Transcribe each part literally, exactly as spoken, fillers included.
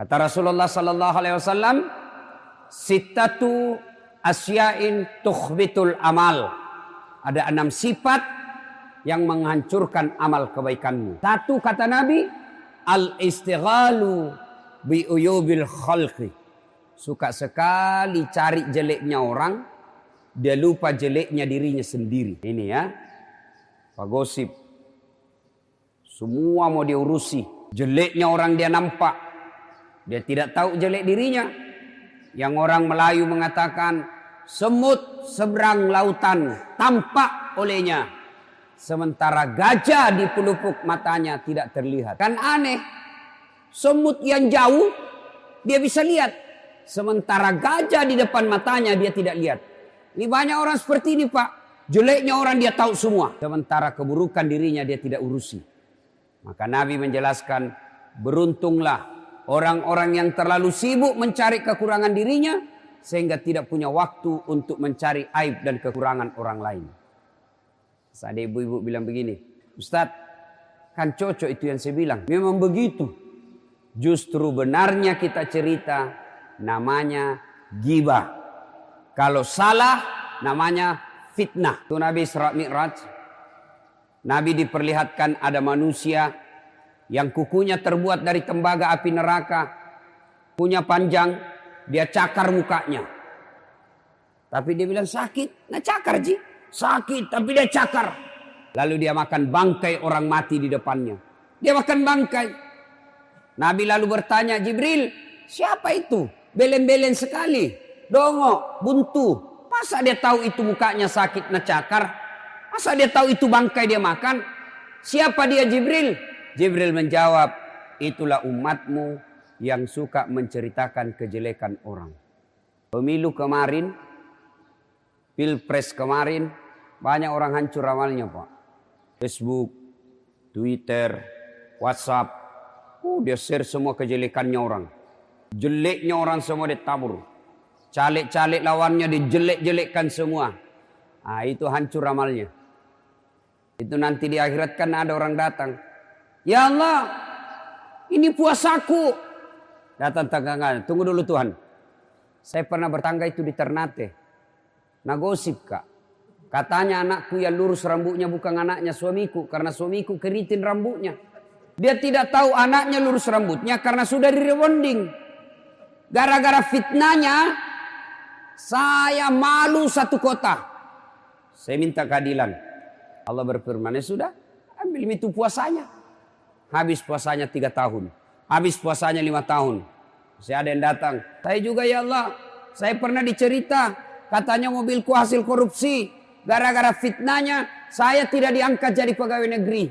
Kata Rasulullah sallallahu alaihi wasallam, sittatu asya'in tukhbitul amal. Ada enam sifat yang menghancurkan amal kebaikanmu. Satu, kata Nabi, al-istighalu bi uyubil khalqi. Suka sekali cari jeleknya orang, dia lupa jeleknya dirinya sendiri. Ini ya, Pak Gosip. Semua mau diurusi. Jeleknya orang dia nampak. Dia tidak tahu jelek dirinya. Yang orang Melayu mengatakan, semut seberang lautan tampak olehnya, sementara gajah di pelupuk matanya tidak terlihat. Kan aneh, semut yang jauh dia bisa lihat, sementara gajah di depan matanya dia tidak lihat. Ini banyak orang seperti ini, Pak. Jeleknya orang dia tahu semua, sementara keburukan dirinya dia tidak urusi. Maka Nabi menjelaskan, beruntunglah orang-orang yang terlalu sibuk mencari kekurangan dirinya, sehingga tidak punya waktu untuk mencari aib dan kekurangan orang lain. Ada ibu-ibu bilang begini, Ustadz, kan cocok itu yang saya bilang. Memang begitu. Justru benarnya kita cerita, namanya ghibah. Kalau salah, namanya fitnah. Itu Nabi Isra Mi'raj. Nabi diperlihatkan ada manusia yang kukunya terbuat dari tembaga api neraka, punya panjang, dia cakar mukanya. Tapi dia bilang sakit. Nah cakar Ji. Sakit tapi dia cakar. Lalu dia makan bangkai orang mati di depannya. Dia makan bangkai. Nabi lalu bertanya, Jibril, siapa itu? Belen-belen sekali. Dongo, buntu. Masa dia tahu itu mukanya sakit nah cakar? Masa dia tahu itu bangkai dia makan? Siapa dia Jibril? Jibril menjawab, itulah umatmu yang suka menceritakan kejelekan orang. Pemilu kemarin, pilpres kemarin, banyak orang hancur amalnya Pak. Facebook, Twitter, WhatsApp, uh, dia share semua kejelekannya orang. Jeleknya orang semua ditabur. Caleg-caleg lawannya dijelek-jelekkan semua. Ah, itu hancur amalnya. Itu nanti di akhirat kan ada orang datang. Ya Allah, ini puasaku. Datang tangangan, tunggu dulu Tuhan. Saya pernah bertangga itu di Ternate. Nah gosip Kak. Katanya anakku yang lurus rambutnya bukan anaknya suamiku. Karena suamiku keriting rambutnya. Dia tidak tahu anaknya lurus rambutnya karena sudah di-rebonding. Gara-gara fitnahnya, saya malu satu kota. Saya minta keadilan. Allah berfirman, ya sudah, ambil itu puasanya. Habis puasanya tiga tahun. Habis puasanya lima tahun. Saya ada yang datang. Saya juga ya Allah. Saya pernah dicerita. Katanya mobilku hasil korupsi. Gara-gara fitnahnya. Saya tidak diangkat jadi pegawai negeri.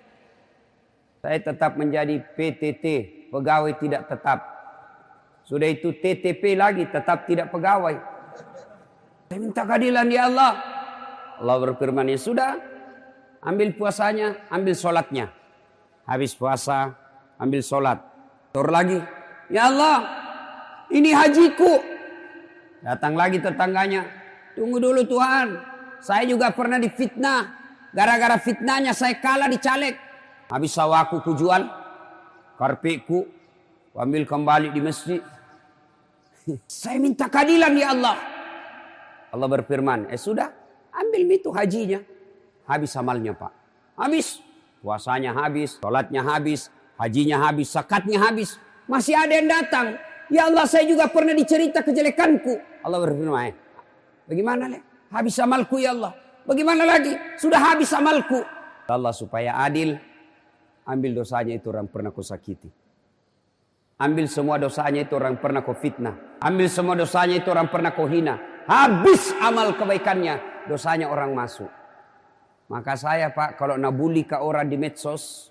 Saya tetap menjadi P T T. Pegawai tidak tetap. Sudah itu T T P lagi. Tetap tidak pegawai. Saya minta keadilan ya Allah. Allah berfirman ya sudah. Ambil puasanya. Ambil sholatnya. Habis puasa. Ambil sholat. Tur lagi. Ya Allah, ini hajiku. Datang lagi tetangganya. Tunggu dulu Tuhan. Saya juga pernah difitnah. Gara-gara fitnahnya saya kalah di caleg. Habis sawaku ku jual. Karpetku. Ambil kembali di masjid. Saya minta keadilan ya Allah. Allah berfirman. Eh sudah. Ambil itu hajinya. Habis amalnya Pak. Habis. Puasanya habis. Sholatnya habis. Hajinya habis, zakatnya habis. Masih ada yang datang. Ya Allah, saya juga pernah dicerita kejelekanku. Allah berfirman, eh, bagaimana le? Habis amalku ya Allah. Bagaimana lagi? Sudah habis amalku. Allah supaya adil, ambil dosanya itu orang pernah kau sakiti. Ambil semua dosanya itu orang pernah kau fitnah. Ambil semua dosanya itu orang pernah kau hina. Habis amal kebaikannya, dosanya orang masuk. Maka saya Pak, kalau nabuli ke orang di medsos,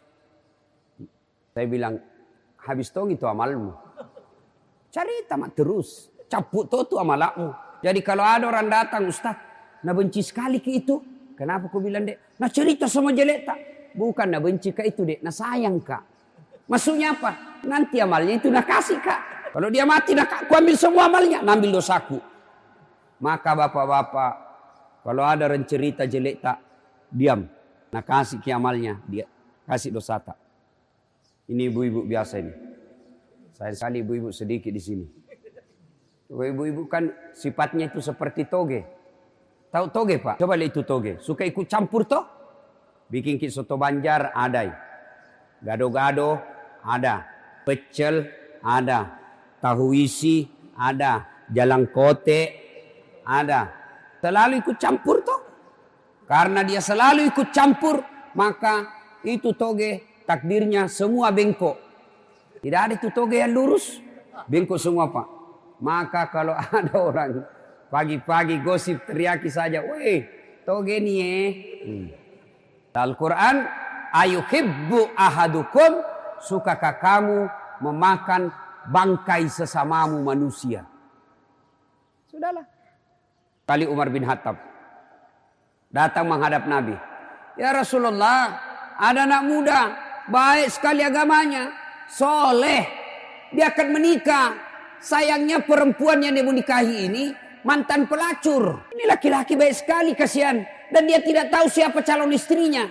saya bilang, habis tong itu amalmu. Cari tamat terus. Cabut itu amalakmu. Jadi kalau ada orang datang, Ustaz, nak benci sekali ke itu. Kenapa aku bilang, dek? Nak cerita sama jelek tak? Bukan nak benci ke itu, dek. Nak sayang, Kak. Maksudnya apa? Nanti amalnya itu nak kasih, Kak. Kalau dia mati, nak aku ambil semua amalnya. Nak ambil dosaku. Maka bapak-bapak, kalau ada orang cerita jelek tak, diam. Nak kasih ke amalnya. Dia kasih dosa tak. Ini ibu-ibu biasa ini. Saya sekali ibu-ibu sedikit di sini. Ibu-ibu kan sifatnya itu seperti toge. Tahu toge Pak? Coba lihat itu toge. Suka ikut campur toh? Bikin kit soto Banjar ada. Gado-gado ada. Pecel ada. Tahu isi ada. Jalang kote ada. Selalu ikut campur toh? Karena dia selalu ikut campur, maka itu toge takdirnya semua bengkok. Tidak ada itu toge yang lurus. Bengkok semua Pak. Maka kalau ada orang pagi-pagi gosip teriaki saja, weh toge nih eh. Hmm. Al-Quran, ayuhibbu ahadukum, sukakah kamu memakan bangkai sesamamu manusia? Sudahlah. Kali Umar bin Khattab datang menghadap Nabi. Ya Rasulullah, ada anak muda, baik sekali agamanya, soleh, dia akan menikah. Sayangnya perempuan yang dia menikahi ini mantan pelacur. Ini laki-laki baik sekali, kasihan. Dan dia tidak tahu siapa calon istrinya.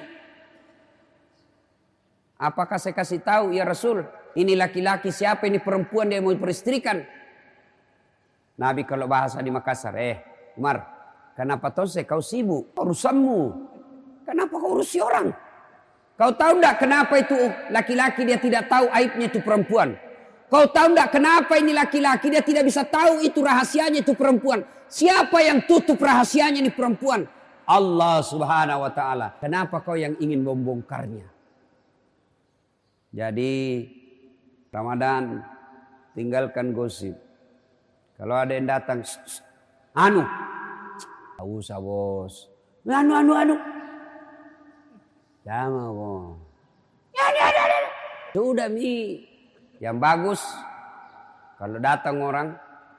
Apakah saya kasih tahu, ya Rasul, ini laki-laki siapa, ini perempuan dia mau peristrikan? Nabi kalau bahasa di Makassar, eh Umar, kenapa tose kau sibuk? Urusanmu. Kenapa kau urusi orang? Kau tahu enggak kenapa itu laki-laki dia tidak tahu aibnya itu perempuan? Kau tahu enggak kenapa ini laki-laki dia tidak bisa tahu itu rahasianya itu perempuan? Siapa yang tutup rahasianya ini perempuan? Allah Subhanahu wa taala. Kenapa kau yang ingin membongkarnya? Jadi Ramadan tinggalkan gosip. Kalau ada yang datang, anu, tak usah bos. Anu, anu, anu. Sama bos. Ya, ya, ya, ya. Sudah mi. Yang bagus, kalau datang orang,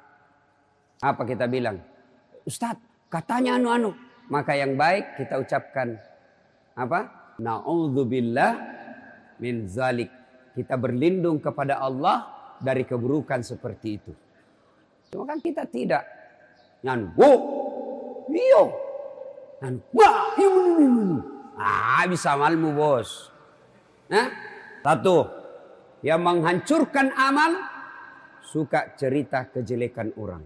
apa kita bilang? Ustadz, katanya anu, anu. Maka yang baik kita ucapkan, apa? Na'udzubillah min zalik. Kita berlindung kepada Allah dari keburukan seperti itu. Cuma kan kita tidak. Nyan, wo, iyo. Nyan, wah, iyo. Ah, bisa malmu bos. Nah, satu, yang menghancurkan amal, suka cerita kejelekan orang.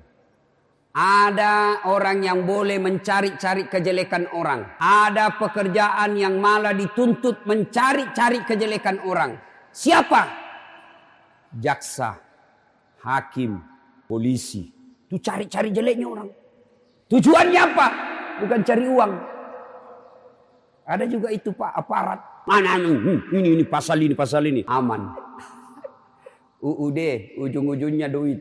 Ada orang yang boleh mencari-cari kejelekan orang. Ada pekerjaan yang malah dituntut mencari-cari kejelekan orang. Siapa? Jaksa, hakim, polisi. Itu cari-cari jeleknya orang. Tujuannya apa? Bukan cari uang. Ada juga itu Pak, aparat. Mana ini, ini, ini pasal ini, pasal ini. Aman. U U D, ujung-ujungnya duit.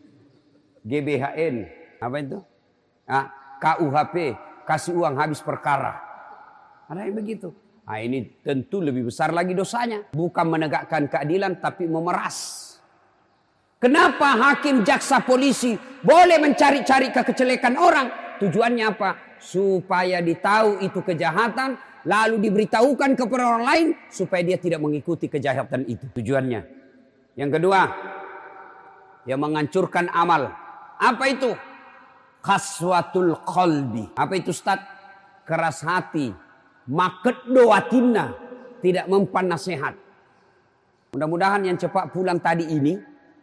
G B H N, apa itu? Ah, K U H P, kasih uang habis perkara. Ada yang begitu. Nah ini tentu lebih besar lagi dosanya. Bukan menegakkan keadilan tapi memeras. Kenapa hakim, jaksa, polisi boleh mencari-cari kekecelekan orang? Tujuannya apa? Supaya ditahu itu kejahatan, lalu diberitahukan kepada orang lain supaya dia tidak mengikuti kejahatan itu. Tujuannya. Yang kedua, yang menghancurkan amal. Apa itu? Khaswatul qalbi. Apa itu Ustaz? Keras hati. Maket doatina. Tidak mempan nasihat. Mudah-mudahan yang cepat pulang tadi ini,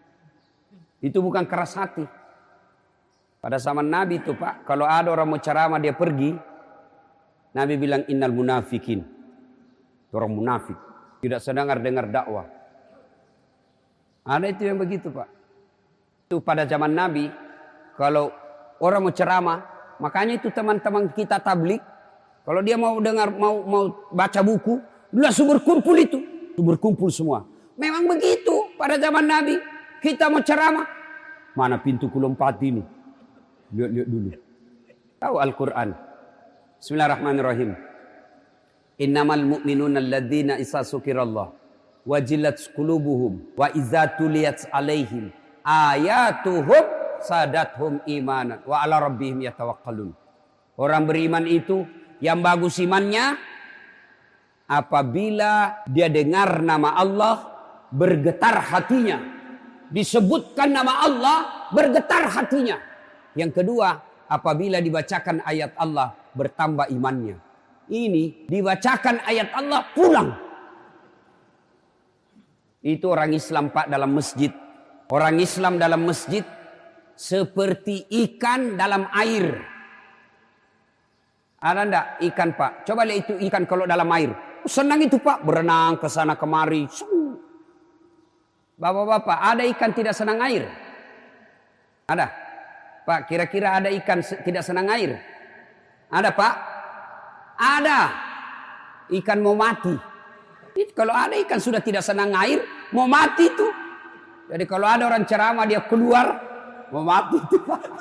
itu bukan keras hati. Pada zaman Nabi itu Pak, kalau ada orang mau ceramah dia pergi, Nabi bilang innal munafikin. Orang munafik. Tidak sedengar dengar dakwah. Ada itu yang begitu Pak. Itu pada zaman Nabi, kalau orang mau ceramah, makanya itu teman-teman kita tablik, kalau dia mau dengar, mau mau baca buku, langsung berkumpul itu. Berkumpul semua. Memang begitu pada zaman Nabi. Kita mau ceramah, mana pintu kulompat ini? Lihat-lihat dulu. Tahu Al-Quran. Bismillahirrahmanirrahim. Innamal mu'minuna alladzina isa sukirallah. Wajilat qulubuhum. Wa iza tuliyat alaihim. Ayatuhum sadathum imanan. Wa ala rabbihim yatawakkalun. Orang beriman itu yang bagus imannya. Apabila dia dengar nama Allah, bergetar hatinya. Disebutkan nama Allah, bergetar hatinya. Yang kedua, apabila dibacakan ayat Allah, bertambah imannya. Ini dibacakan ayat Allah, pulang. Itu orang Islam Pak dalam masjid. Orang Islam dalam masjid seperti ikan dalam air. Ada enggak ikan, Pak? Coba lihat itu ikan kalau dalam air. Senang itu, Pak, berenang ke sana kemari. Bapak-bapak, ada ikan tidak senang air? Ada? Pak, kira-kira ada ikan tidak senang air? Ada, Pak? Ada. Ikan mau mati. Kalau ada ikan sudah tidak senang air, mau mati tuh. Jadi kalau ada orang ceramah dia keluar, mau mati tuh.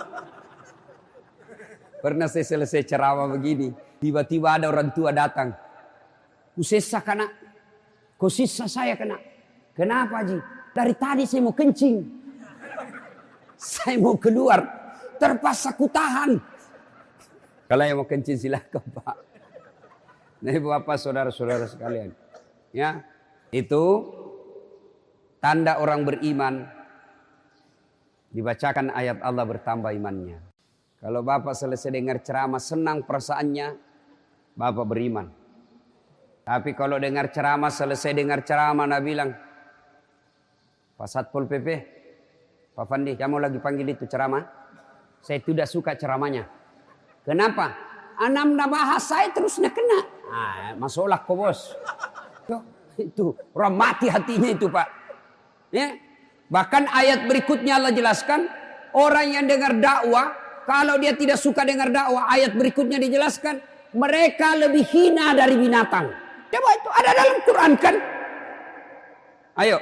Pernah saya selesai ceramah begini, tiba-tiba ada orang tua datang. Kusisa kena, kusisa saya kena. Kenapa, Ji? Dari tadi saya mau kencing. Saya mau keluar, terpaksa ku tahan. Kalau yang mau kencing silakan, Pak. Nah, Bapak, saudara-saudara sekalian, ya, itu tanda orang beriman. Dibacakan ayat Allah bertambah imannya. Kalau Bapak selesai dengar ceramah senang perasaannya, Bapak beriman. Tapi kalau dengar ceramah, selesai dengar ceramah, Nabi bilang, Pak Satpol P P, Pak Fandi, kamu lagi panggil itu ceramah? Saya tidak suka ceramahnya. Kenapa? Anam bahas saya terusnya kena. Ah, masalah kok, bos. Itu orang mati hatinya itu, Pak. Ya. Bahkan ayat berikutnya Allah jelaskan, orang yang dengar dakwah, kalau dia tidak suka dengar dakwah, ayat berikutnya dijelaskan, mereka lebih hina dari binatang. Coba itu ada dalam Quran kan? Ayo.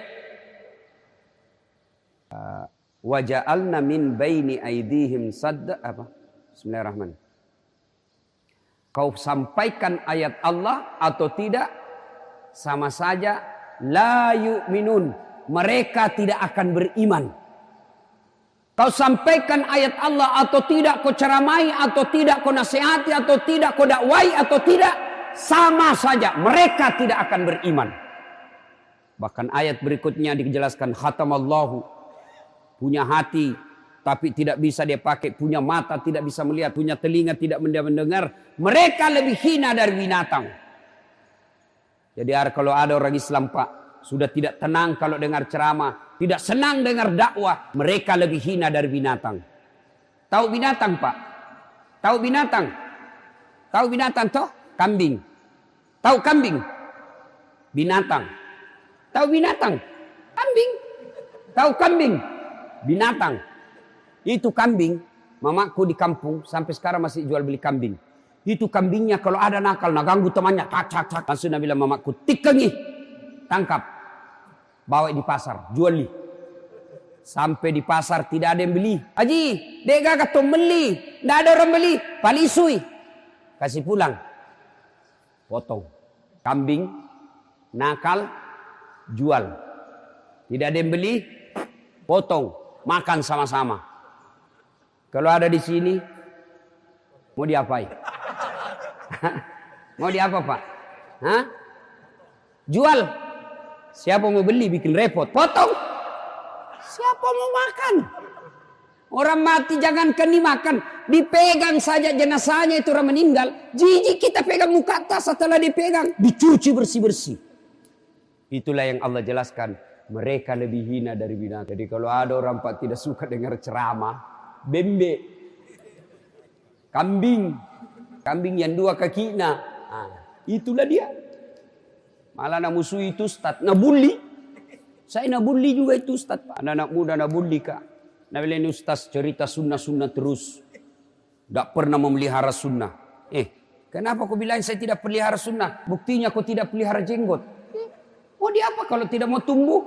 Uh, Waja'alna min baini aidihim sadda apa? Bismillahirrahmanirrahim. Kau sampaikan ayat Allah atau tidak, sama saja la yu'minun. Mereka tidak akan beriman. Kau sampaikan ayat Allah atau tidak, kau ceramai atau tidak, kau nasihati atau tidak, kau dakwai atau tidak, sama saja mereka tidak akan beriman. Bahkan ayat berikutnya dijelaskan khatamallahu, punya hati tapi tidak bisa dia pakai, punya mata tidak bisa melihat, punya telinga tidak mendengar, mereka lebih hina dari binatang. Jadi kalau ada orang Islam, Pak, sudah tidak tenang kalau dengar ceramah, tidak senang dengar dakwah, mereka lebih hina dari binatang. Tahu binatang, Pak? Tahu binatang? Tahu binatang toh? Kambing. Tahu kambing? Binatang. Tahu binatang? Kambing. Tahu kambing? Binatang. Itu kambing, mamaku di kampung sampai sekarang masih jual beli kambing. Itu kambingnya kalau ada nakal, nak ganggu temannya, tak tak tak. Langsung dia bilang mamaku, tikengi, tangkap, bawa di pasar, jual li. Sampai di pasar tidak ada yang beli. Haji, dega kata beli, tidak ada orang beli, palisui, kasih pulang, potong. Kambing, nakal, jual. Tidak ada yang beli, potong, makan sama-sama. Kalau ada di sini, mau diapain? Mau diapa, Pak? Hah? Jual. Siapa mau beli bikin repot? Potong. Siapa mau makan? Orang mati jangankan dimakan, dipegang saja jenazahnya itu orang meninggal. Jijik kita pegang muka atas, setelah dipegang dicuci bersih-bersih. Itulah yang Allah jelaskan, mereka lebih hina dari binatang. Jadi kalau ada orang, Pak, tidak suka dengar ceramah, bembe, kambing, kambing yang dua kaki, nah, nah itulah dia. Malah nak musuh itu Ustaz, nak bully. Saya nak bully juga itu Ustaz. Anak-anak muda nak bully, Kak. Nah, ini Ustaz cerita sunnah-sunnah terus, tidak pernah memelihara sunnah. Eh, kenapa kau bilang saya tidak pelihara sunnah? Buktinya kau tidak pelihara jenggot. Eh, mau diapa kalau tidak mau tumbuh?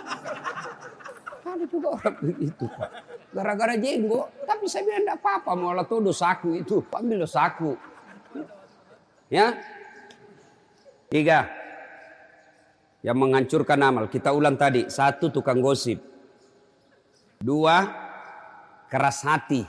Ada juga orang begitu, Pak. Gara-gara jenggot. Tapi saya bilang tidak apa-apa. Malah tuh dosaku itu. Ambil dosaku. Ya. Tiga. Yang menghancurkan amal. Kita ulang tadi. Satu, tukang gosip. Dua, keras hati.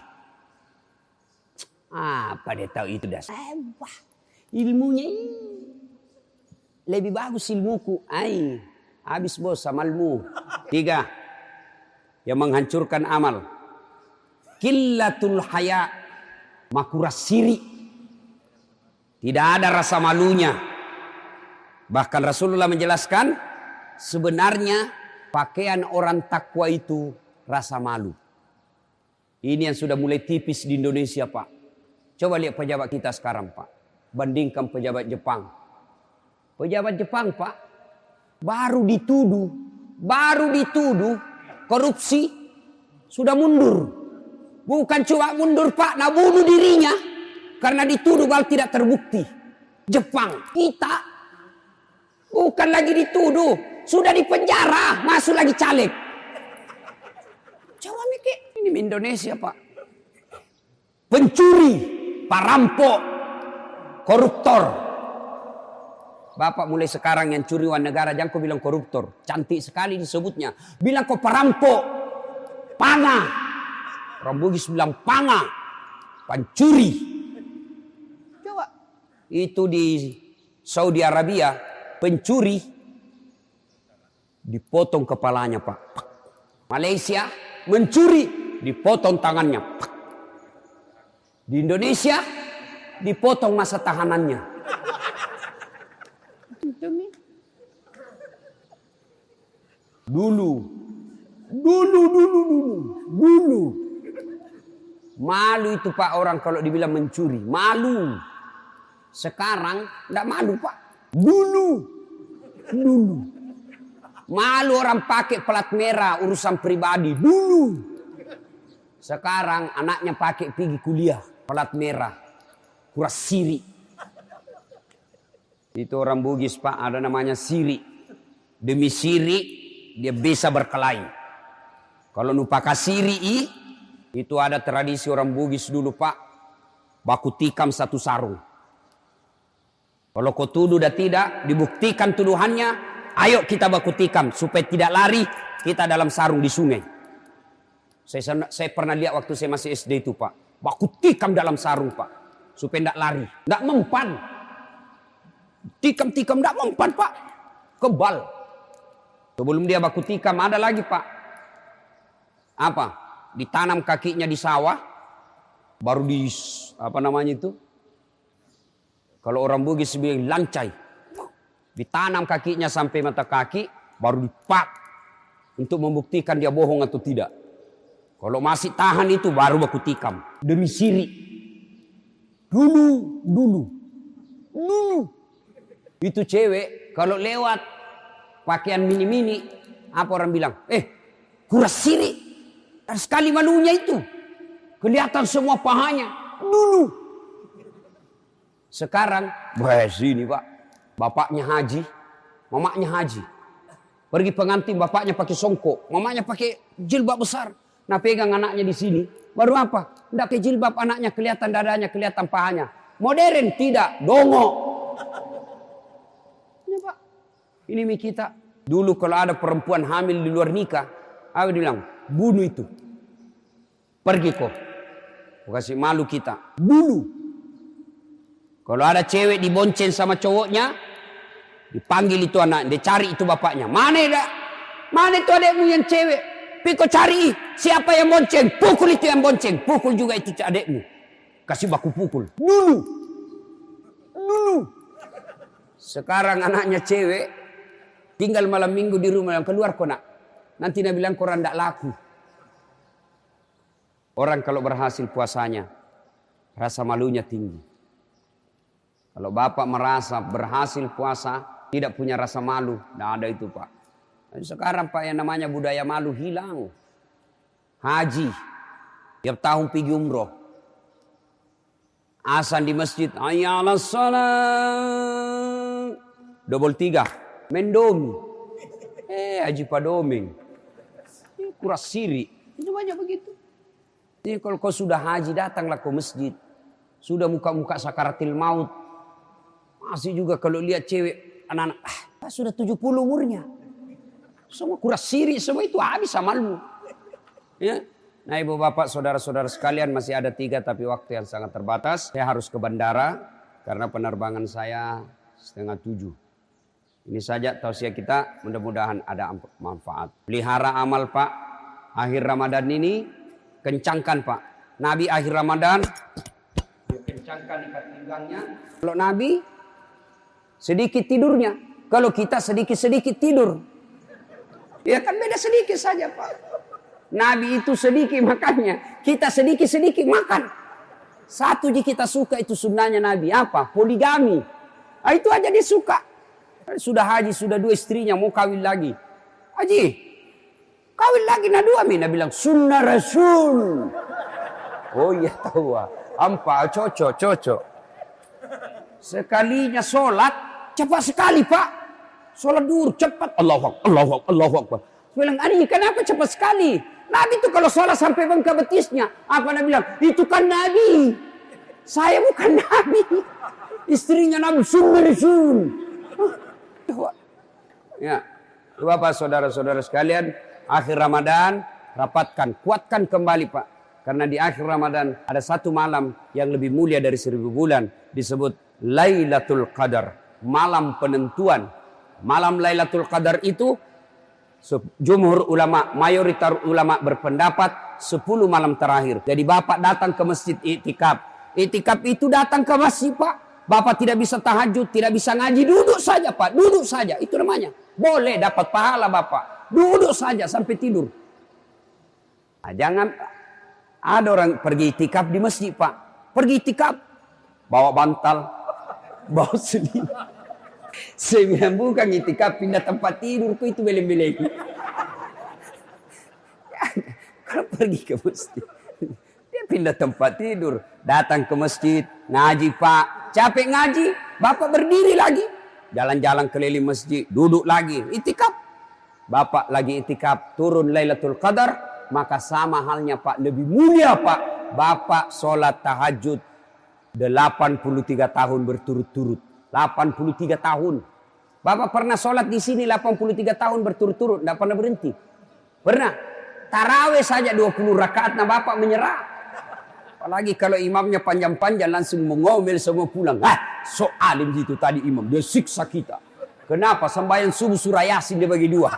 Apa dia tahu itu dah. Wah, ilmunya lebih bagus ilmuku. Ay, habis bos sama ilmu. Tiga. Yang menghancurkan amal. Qillatul haya, makuras siri. Tidak ada rasa malunya. Bahkan Rasulullah menjelaskan, sebenarnya Pakaian orang takwa itu rasa malu. Ini yang sudah mulai tipis di Indonesia, Pak. Coba lihat pejabat kita sekarang, Pak. Bandingkan pejabat Jepang. Pejabat Jepang, Pak, baru dituduh, baru dituduh korupsi, sudah mundur. Bukan cuma mundur, Pak, nah bunuh dirinya karena dituduh bahwa tidak terbukti. Jepang, kita bukan lagi dituduh, sudah dipenjara, masuk lagi caleg. Coba mikir, ini Indonesia, Pak. Pencuri, perampok, koruptor. Bapak mulai sekarang yang curi uang negara jangan kau bilang koruptor. Cantik sekali disebutnya. Bilang kau perampok, panga. Orang Bugis bilang panga, pencuri. Coba. Itu di Saudi Arabia, pencuri dipotong kepalanya, Pak. Malaysia, mencuri dipotong tangannya. Di Indonesia, dipotong masa tahanannya. Dulu, dulu, dulu, dulu, dulu. Malu itu, Pak, orang kalau dibilang mencuri. Malu. Sekarang tidak malu, Pak. Dulu, dulu. Malu orang pakai plat merah urusan pribadi. Dulu. Sekarang anaknya pakai pergi kuliah plat merah. Kuras siri. Itu orang Bugis, Pak, ada namanya siri. Demi siri dia bisa berkelahi. Kalau nupaka siri itu ada tradisi orang Bugis dulu, Pak. Baku tikam satu sarung. Kalau kau tuduh dan tidak dibuktikan tuduhannya, ayo kita baku tikam supaya tidak lari kita dalam sarung di sungai. Saya, saya pernah lihat waktu saya masih S D itu, Pak. Baku tikam dalam sarung, Pak, supaya tidak lari, tidak mempan. Tikam-tikam tidak mempan, Pak. Kebal. Sebelum dia baku tikam ada lagi, Pak. Apa? Ditanam kakinya di sawah. Baru di apa namanya itu? Kalau orang Bugis bilang lancai. Ditanam kakinya sampai mata kaki. Baru dipak. Untuk membuktikan dia bohong atau tidak. Kalau masih tahan itu baru baku tikam. Demi siri. Dulu, dulu. Dulu. Itu cewek kalau lewat pakaian mini-mini, apa orang bilang? Eh, kuras siri. Dan sekali malunya itu. Kelihatan semua pahanya. Dulu. Sekarang, wah sini, Pak. Bapaknya haji, mamanya haji. Pergi pengantin, bapaknya pakai songkok, mamanya pakai jilbab besar. Nah, pegang anaknya di sini. Baru apa? Tidak pakai jilbab, anaknya kelihatan dadanya, kelihatan pahanya. Modern tidak, dongok. Ini mi kita. Dulu kalau ada perempuan hamil di luar nikah, apa bilang? Bunuh itu. Pergi kok. Kasih malu kita. Dulu. Kalau ada cewek dibonceng sama cowoknya, dipanggil itu anak, dia cari itu bapaknya. Mana dah? Mana itu adekmu yang cewek? Piko cari. Siapa yang bonceng? Pukul itu yang bonceng. Pukul juga itu adekmu. Kasih baku pukul. Dulu. Dulu. Sekarang anaknya cewek. Tinggal malam minggu di rumah, yang keluar kok nak. Nanti dia bilang koran tidak laku. Orang kalau berhasil puasanya, rasa malunya tinggi. Kalau bapak merasa berhasil puasa, tidak punya rasa malu, tidak ada itu, Pak. Dan sekarang, Pak, yang namanya budaya malu hilang. Haji, tiap tahun pergi umroh. Azan di masjid, hayya 'alas shalah. Double tiga. Mendomi. Eh, Haji Padoming. Ini kuras siri. Itu banyak begitu. Jadi kalau kau sudah haji, datanglah ke masjid. Sudah muka-muka sakaratil maut. Masih juga kalau lihat cewek, anak-anak. Ah, sudah tujuh puluh umurnya. Semua kuras siri, semua itu habis amalmu. Ya. Nah, ibu bapak, saudara-saudara sekalian, masih ada tiga tapi waktu yang sangat terbatas. Saya harus ke bandara karena penerbangan saya setengah tujuh. Ini saja tausiah kita, mudah-mudahan ada manfaat. Pelihara amal, Pak. Akhir Ramadan ini kencangkan, Pak. Nabi akhir Ramadan dia kencangkan ikat pinggangnya. Kalau Nabi sedikit tidurnya, kalau kita sedikit-sedikit tidur. Ya kan beda sedikit saja Pak. Nabi itu sedikit makannya, kita sedikit-sedikit makan. Satu yang kita suka itu sunnahnya Nabi, apa? Poligami. Nah, itu aja dia suka. Sudah haji, sudah dua istrinya, mau kawin lagi. Haji, kawin lagi na dua, Mina bilang sunnah Rasul. Oh iya tahu, ampa cocok, cocok. Sekalinya sholat, cepat sekali Pak. Sholat dur cepat, Allahu Akbar, Allahu Akbar, Allahu Akbar. Bilang, Ani kenapa cepat sekali? Nabi itu kalau sholat sampai bengkak betisnya. Apa Nabi bilang? Itu kan Nabi. Saya bukan Nabi. Istrinya Nabi sunnah Rasul. Ya, Bapak saudara-saudara sekalian, akhir Ramadan rapatkan, kuatkan kembali Pak. Karena di akhir Ramadan ada satu malam yang lebih mulia dari seribu bulan, disebut Lailatul Qadar, malam penentuan. Malam Lailatul Qadar itu jumhur ulama, mayoritas ulama berpendapat sepuluh malam terakhir. Jadi Bapak datang ke masjid iktikaf. Iktikaf itu datang ke masjid Pak. Bapak tidak bisa tahajud, tidak bisa ngaji, duduk saja Pak, duduk saja. Itu namanya. Boleh dapat pahala Bapak. Duduk saja sampai tidur. Nah, jangan ada orang pergi iktikaf di masjid Pak. Pergi iktikaf, bawa bantal, bawa selimut. Saya bilang bukan iktikaf, pindah tempat tidur itu beleng-beleng. Kalau pergi ke masjid, dia pindah tempat tidur, datang ke masjid, ngaji Pak, capek ngaji, Bapak berdiri lagi, jalan-jalan keliling masjid, duduk lagi, iktikaf. Bapak lagi iktikaf, turun Lailatul Qadar, maka sama halnya Pak, lebih mulia Pak. Bapak sholat tahajud delapan puluh tiga tahun berturut-turut. delapan puluh tiga tahun. Bapak pernah sholat di sini delapan puluh tiga tahun berturut-turut, tidak pernah berhenti. Pernah. Tarawih saja dua puluh rakaat, nah Bapak menyerah. Apalagi kalau imamnya panjang-panjang langsung mengomel semua pulang. Ah, so alim gitu tadi imam, dia siksa kita. Kenapa? Sembahyang subuh surah Yasin dia bagi dua.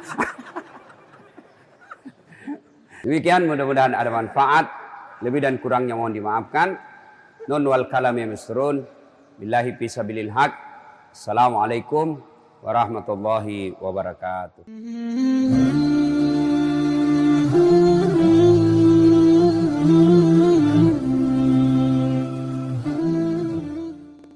Demikian, mudah-mudahan ada manfaat. Lebih dan kurangnya mohon dimaafkan. Non wal kalam ya misrun. Billahi fisabilil haq. Assalamualaikum warahmatullahi wabarakatuh.